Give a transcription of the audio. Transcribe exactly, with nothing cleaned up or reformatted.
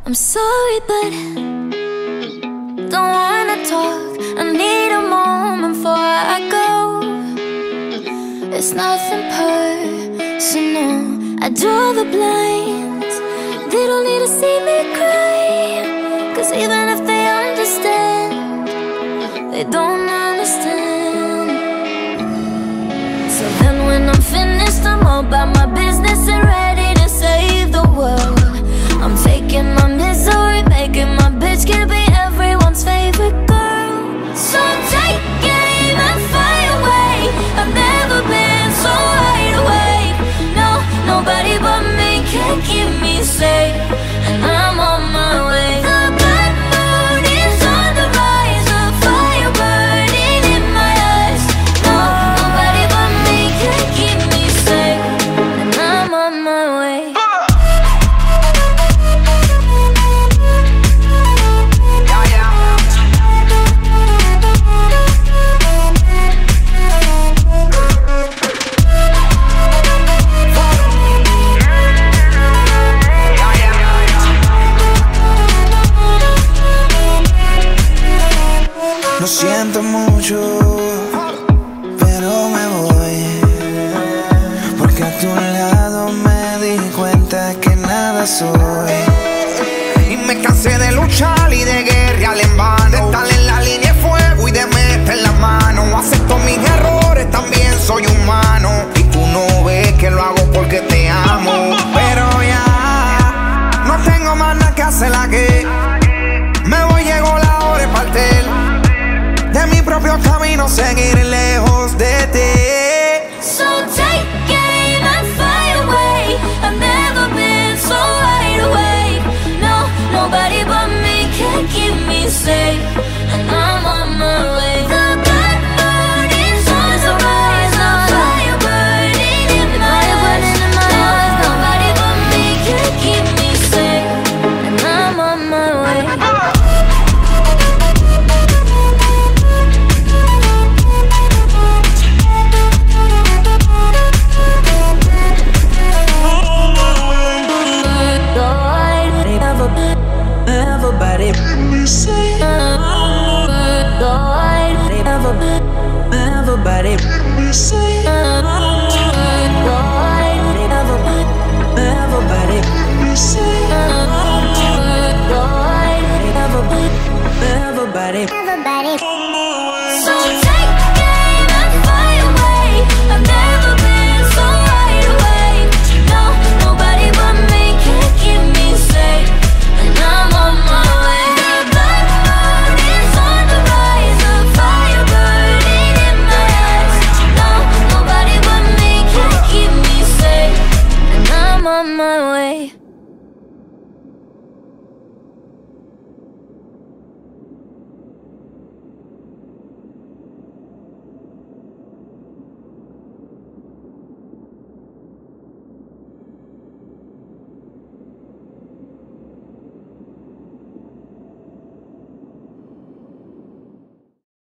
I'm sorry, but don't wanna talk. I need a moment before I go. It's nothing personal. I draw the blinds. They don't need to see me cry, 'cause even if they understand, they don't understand. So then when I'm finished, I'm all about my business and ready to save the world. I'm faking my misery, making my bitch can be everyone's favorite girl. So take aim and fire away. I've never been so wide awake. No, nobody but me can keep me safe, and I'm on my way. The bad mood is on the rise, a fire burning in my eyes. No, nobody but me can keep me safe, and I'm on my way. Lo siento mucho, pero me voy, porque a tu lado me di cuenta que nada soy. Y me cansé de luchar y de guerrear en vano, de estar en la línea de fuego y de meter la mano. Acepto mis errores, también soy humano, y tú no ves que lo hago porque te amo. Pero ya no tengo más nada que hacer aquí. Me voy, llegó la hora de partir de mi propio camino, seguir lejos de ti. So take aim and fire away. I've never been so wide awake. No, nobody but me can keep me safe, and I'm on my way. The bad mood is on the rise, a fire burning in my eyes. No, nobody but me can keep me safe, and I'm on my way. Everybody, everybody, everybody.